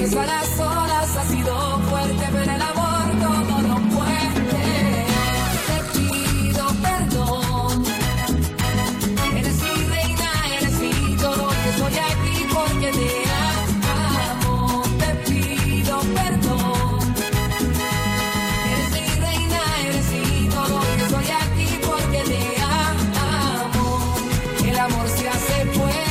eso a las horas ha sido fuerte, pero el amor todo lo puede. Te pido perdón. Eres mi reina, eres mi todo, que estoy aquí porque te amo. Te pido perdón. Eres mi reina, eres mi todo, que estoy aquí porque te amo. El amor se hace fuerte.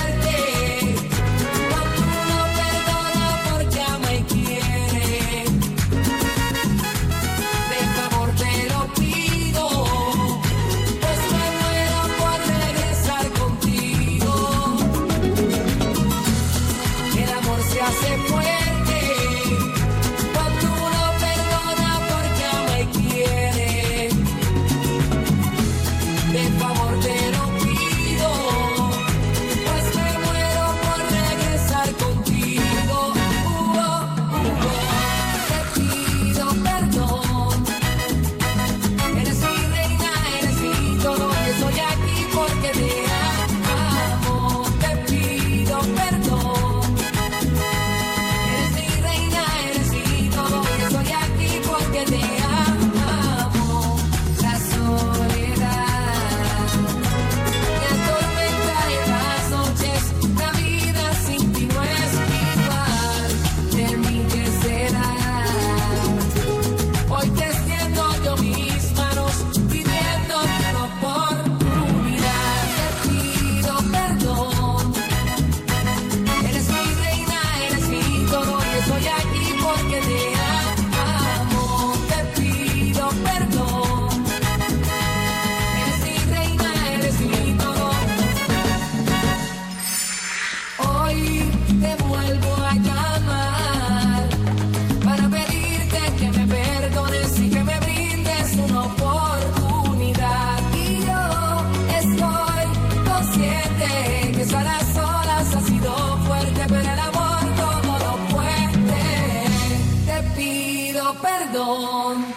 Eso a las olas ha sido fuerte, pero el amor todo lo puede. Te pido perdón.